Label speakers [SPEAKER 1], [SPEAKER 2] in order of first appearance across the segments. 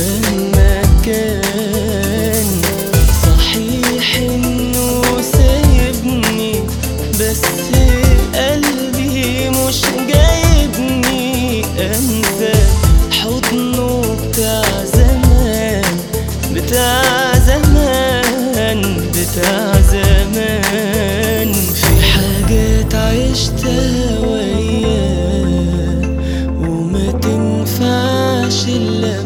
[SPEAKER 1] مهما كان. صحيح انه سايبني بس قلبي مش جايبني انسى حضنه بتاع زمان بتاع زمان بتاع زمان. في حاجات عشتها وياه وما تنفعش الا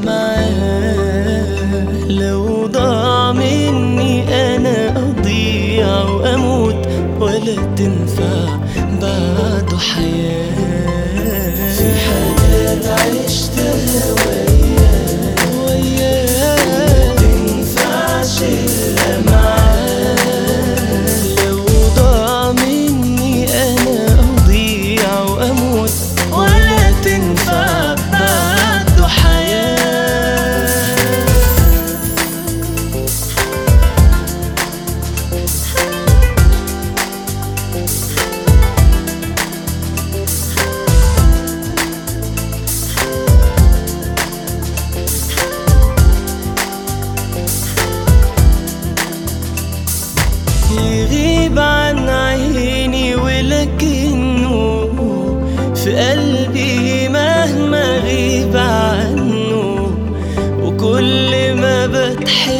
[SPEAKER 1] معاه. لو ضاع مني انا اضيع واموت ولا تنفع بعده حياة. في حاجات عشتها وياه وما تنفعش الا معاه. لو ضاع مني انا اضيع واموت ولا تنفع بعده حياة. يغيب عن عيني ولكنه في قلبي مهما غيب عنه. وكل ما بتحب